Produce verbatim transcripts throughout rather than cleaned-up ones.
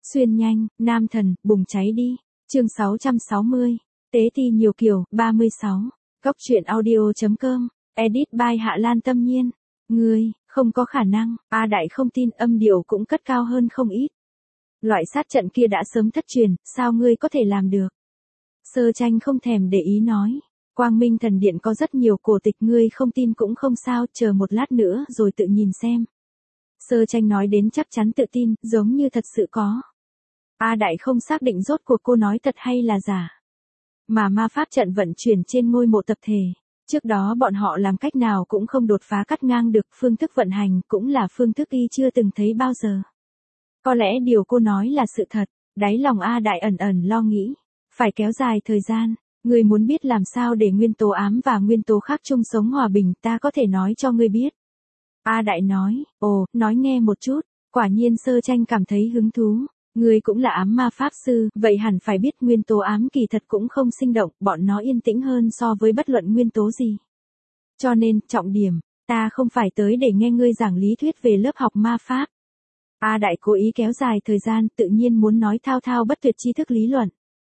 Xuyên nhanh, nam thần, bùng cháy đi. Chương sáu trăm sáu mươi. Tế ti nhiều kiểu, ba mươi sáu. Góc truyện audio.com. Edit by Hạ Lan Tâm Nhiên. Ngươi, không có khả năng. A Đại không tin, âm điệu cũng cất cao hơn không ít. Loại sát trận kia đã sớm thất truyền, sao ngươi có thể làm được? Sơ Tranh không thèm để ý nói. Quang Minh Thần Điện có rất nhiều cổ tịch, ngươi không tin cũng không sao, chờ một lát nữa rồi tự nhìn xem. Sơ Tranh nói đến chắc chắn tự tin, giống như thật sự có. A Đại không xác định rốt cuộc cô nói thật hay là giả. Mà ma pháp trận vận chuyển trên ngôi mộ tập thể. Trước đó bọn họ làm cách nào cũng không đột phá cắt ngang được, phương thức vận hành cũng là phương thức y chưa từng thấy bao giờ. Có lẽ điều cô nói là sự thật, đáy lòng A Đại ẩn ẩn lo nghĩ. Phải kéo dài thời gian, ngươi muốn biết làm sao để nguyên tố ám và nguyên tố khác chung sống hòa bình, ta có thể nói cho ngươi biết. A Đại nói, ồ, nói nghe một chút, quả nhiên Sơ Tranh cảm thấy hứng thú. Ngươi cũng là ám ma pháp sư, vậy hẳn phải biết nguyên tố ám kỳ thật cũng không sinh động, bọn nó yên tĩnh hơn so với bất luận nguyên tố gì. Cho nên, trọng điểm, ta không phải tới để nghe ngươi giảng lý thuyết về lớp học ma pháp. A Đại cố ý kéo dài thời gian, tự nhiên muốn nói thao thao bất tuyệt tri thức lý luận.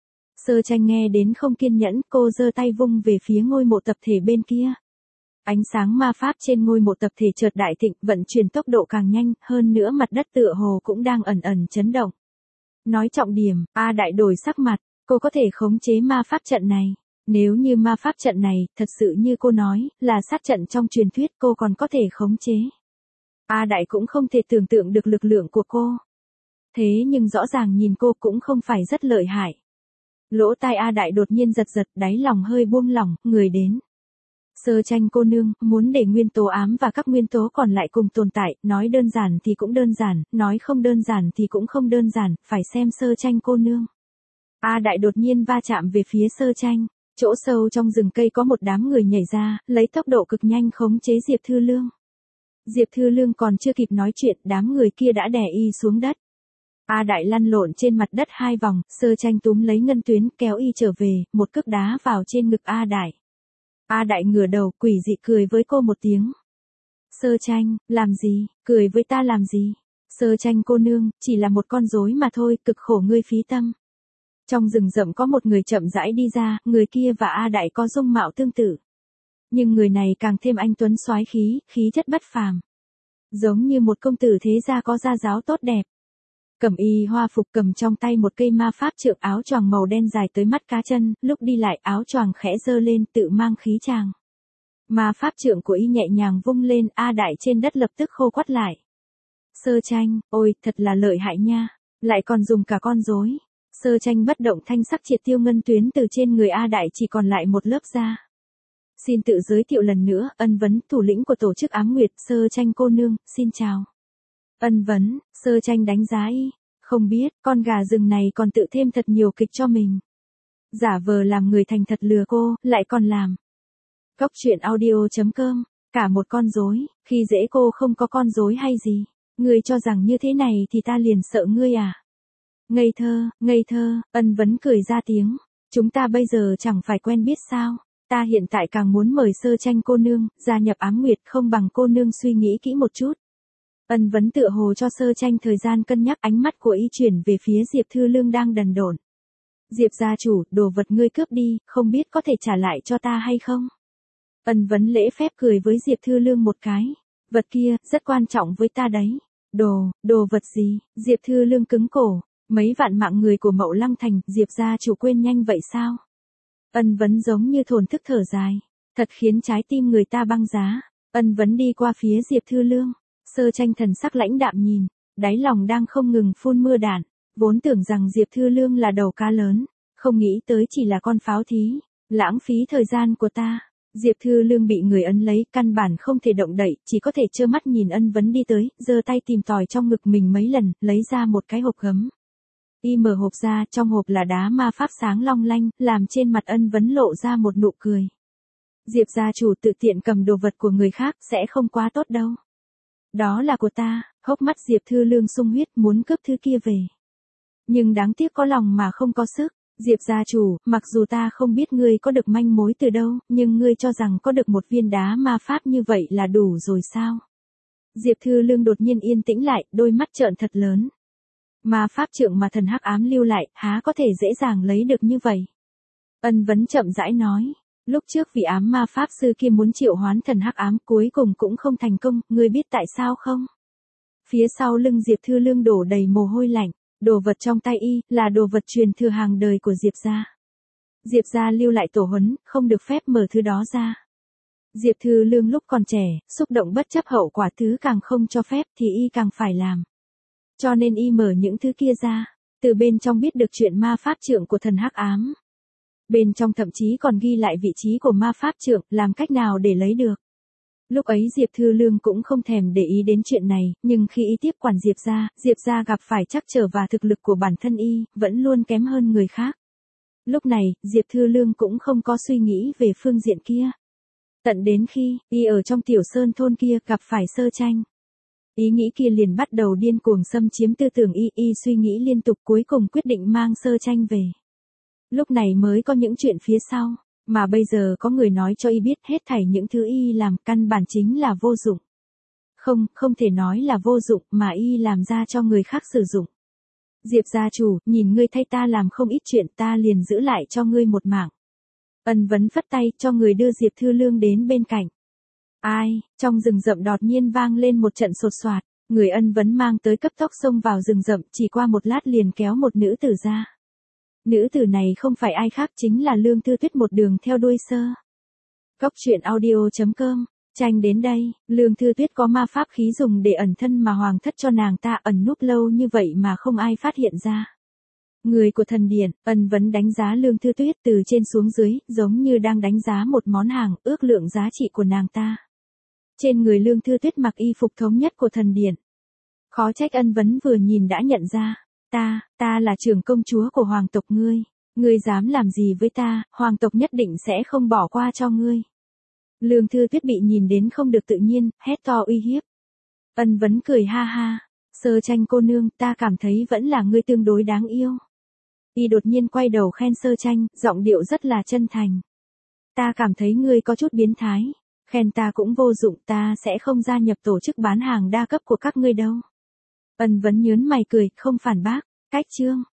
Sơ Tranh nghe đến không kiên nhẫn, cô giơ tay vung về phía ngôi mộ tập thể bên kia. Ánh sáng ma pháp trên ngôi mộ tập thể chợt đại thịnh, vận chuyển tốc độ càng nhanh, hơn nữa mặt đất tựa hồ cũng đang ẩn ẩn chấn động. Nói trọng điểm, A Đại đổi sắc mặt, cô có thể khống chế ma pháp trận này. Nếu như ma pháp trận này, thật sự như cô nói, là sát trận trong truyền thuyết, cô còn có thể khống chế. A Đại cũng không thể tưởng tượng được lực lượng của cô. Thế nhưng rõ ràng nhìn cô cũng không phải rất lợi hại. Lỗ tai A Đại đột nhiên giật giật, đáy lòng hơi buông lỏng, người đến. Sơ Tranh cô nương, muốn để nguyên tố ám và các nguyên tố còn lại cùng tồn tại, nói đơn giản thì cũng đơn giản, nói không đơn giản thì cũng không đơn giản, phải xem Sơ Tranh cô nương. A Đại đột nhiên va chạm về phía Sơ Tranh, chỗ sâu trong rừng cây có một đám người nhảy ra, lấy tốc độ cực nhanh khống chế Diệp Thư Lương. Diệp Thư Lương còn chưa kịp nói chuyện, đám người kia đã đè y xuống đất. A Đại lăn lộn trên mặt đất hai vòng, Sơ Tranh túm lấy ngân tuyến, kéo y trở về, một cước đá vào trên ngực A Đại. A Đại ngửa đầu, quỷ dị cười với cô một tiếng. Sơ Tranh, làm gì, cười với ta làm gì? Sơ Tranh cô nương, chỉ là một con rối mà thôi, cực khổ ngươi phí tâm. Trong rừng rậm có một người chậm rãi đi ra, người kia và A Đại có dung mạo tương tự. Nhưng người này càng thêm anh tuấn soái khí, khí chất bất phàm. Giống như một công tử thế gia có gia giáo tốt đẹp. Cẩm y hoa phục, cầm trong tay một cây ma pháp trượng, áo choàng màu đen dài tới mắt cá chân, lúc đi lại áo choàng khẽ giơ lên, tự mang khí tràng. Ma pháp trượng của y nhẹ nhàng vung lên, A Đại trên đất lập tức khô quắt lại. Sơ Tranh, ôi, thật là lợi hại nha, lại còn dùng cả con rối. Sơ Tranh bất động thanh sắc triệt tiêu ngân tuyến từ trên người A Đại, chỉ còn lại một lớp da. Xin tự giới thiệu lần nữa, Ân Vấn, thủ lĩnh của tổ chức Ám Nguyệt. Sơ Tranh cô nương, xin chào. Ân Vấn, Sơ Tranh đánh giá y, không biết, con gà rừng này còn tự thêm thật nhiều kịch cho mình. Giả vờ làm người thành thật lừa cô, lại còn làm. Góc truyện audio.com, cả một con rối, khi dễ cô không có con rối hay gì, ngươi cho rằng như thế này thì ta liền sợ ngươi à? Ngây thơ, ngây thơ, Ân Vấn cười ra tiếng, chúng ta bây giờ chẳng phải quen biết sao, ta hiện tại càng muốn mời Sơ Tranh cô nương, gia nhập Ám Nguyệt, không bằng cô nương suy nghĩ kỹ một chút. Ân Vấn tựa hồ cho Sơ Tranh thời gian cân nhắc, ánh mắt của y chuyển về phía Diệp Thư Lương đang đần độn. Diệp gia chủ, đồ vật ngươi cướp đi, không biết có thể trả lại cho ta hay không? Ân Vấn lễ phép cười với Diệp Thư Lương một cái. Vật kia, rất quan trọng với ta đấy. Đồ, đồ vật gì? Diệp Thư Lương cứng cổ. Mấy vạn mạng người của Mậu Lăng Thành, Diệp gia chủ quên nhanh vậy sao? Ân Vấn giống như thổn thức thở dài. Thật khiến trái tim người ta băng giá. Ân Vấn đi qua phía Diệp Thư Lương. Sơ Tranh thần sắc lãnh đạm nhìn, đáy lòng đang không ngừng phun mưa đạn, vốn tưởng rằng Diệp Thư Lương là đầu cá lớn, không nghĩ tới chỉ là con pháo thí, lãng phí thời gian của ta. Diệp Thư Lương bị người ấn lấy, căn bản không thể động đậy, chỉ có thể trơ mắt nhìn Ân Vấn đi tới, giơ tay tìm tòi trong ngực mình mấy lần, lấy ra một cái hộp gấm. Y mở hộp ra, trong hộp là đá ma pháp sáng long lanh, làm trên mặt Ân Vấn lộ ra một nụ cười. Diệp gia chủ tự tiện cầm đồ vật của người khác, sẽ không quá tốt đâu. Đó là của ta, hốc mắt Diệp Thư Lương sung huyết, muốn cướp thứ kia về. Nhưng đáng tiếc có lòng mà không có sức. Diệp gia chủ, mặc dù ta không biết ngươi có được manh mối từ đâu, nhưng ngươi cho rằng có được một viên đá ma pháp như vậy là đủ rồi sao? Diệp Thư Lương đột nhiên yên tĩnh lại, đôi mắt trợn thật lớn. Ma pháp trượng mà thần hắc ám lưu lại, há có thể dễ dàng lấy được như vậy? Ân Vấn chậm rãi nói. Lúc trước vị ám ma pháp sư kia muốn triệu hoán thần hắc ám cuối cùng cũng không thành công, ngươi biết tại sao không? Phía sau lưng Diệp Thư Lương đổ đầy mồ hôi lạnh, đồ vật trong tay y, là đồ vật truyền thừa hàng đời của Diệp gia. Diệp gia lưu lại tổ huấn, không được phép mở thứ đó ra. Diệp Thư Lương lúc còn trẻ, xúc động bất chấp hậu quả thứ càng không cho phép thì y càng phải làm. Cho nên y mở những thứ kia ra, từ bên trong biết được chuyện ma pháp trượng của thần hắc ám. Bên trong thậm chí còn ghi lại vị trí của ma pháp trượng, làm cách nào để lấy được. Lúc ấy Diệp Thư Lương cũng không thèm để ý đến chuyện này, nhưng khi y tiếp quản Diệp gia, Diệp gia gặp phải trắc trở và thực lực của bản thân y, vẫn luôn kém hơn người khác. Lúc này, Diệp Thư Lương cũng không có suy nghĩ về phương diện kia. Tận đến khi, y ở trong tiểu sơn thôn kia gặp phải Sơ Tranh. Ý nghĩ kia liền bắt đầu điên cuồng xâm chiếm tư tưởng y, y suy nghĩ liên tục cuối cùng quyết định mang Sơ Tranh về. Lúc này mới có những chuyện phía sau, mà bây giờ có người nói cho y biết hết thảy những thứ y làm căn bản chính là vô dụng. Không, không thể nói là vô dụng mà y làm ra cho người khác sử dụng. Diệp gia chủ, nhìn ngươi thay ta làm không ít chuyện ta liền giữ lại cho ngươi một mạng. Ân Vấn phất tay cho người đưa Diệp Thư Lương đến bên cạnh. Ai, trong rừng rậm đột nhiên vang lên một trận sột soạt, người Ân Vấn mang tới cấp tốc xông vào rừng rậm chỉ qua một lát liền kéo một nữ tử ra. Nữ tử này không phải ai khác chính là Lương Thư Tuyết một đường theo đuôi sơ. Cốc truyện audio chấm com, tranh đến đây, Lương Thư Tuyết có ma pháp khí dùng để ẩn thân mà hoàng thất cho nàng ta ẩn núp lâu như vậy mà không ai phát hiện ra. Người của thần điện, Ân Vấn đánh giá Lương Thư Tuyết từ trên xuống dưới, giống như đang đánh giá một món hàng, ước lượng giá trị của nàng ta. Trên người Lương Thư Tuyết mặc y phục thống nhất của thần điện. Khó trách Ân Vấn vừa nhìn đã nhận ra. Ta, ta là trưởng công chúa của hoàng tộc ngươi. Ngươi dám làm gì với ta, hoàng tộc nhất định sẽ không bỏ qua cho ngươi. Lương Thư Tuyết bị nhìn đến không được tự nhiên, hét to uy hiếp. Ân Vấn cười ha ha. Sơ Tranh cô nương, ta cảm thấy vẫn là ngươi tương đối đáng yêu. Y đột nhiên quay đầu khen Sơ Tranh, giọng điệu rất là chân thành. Ta cảm thấy ngươi có chút biến thái. Khen ta cũng vô dụng, ta sẽ không gia nhập tổ chức bán hàng đa cấp của các ngươi đâu. Ân Vấn nhớn mày cười, không phản bác. Cách chương.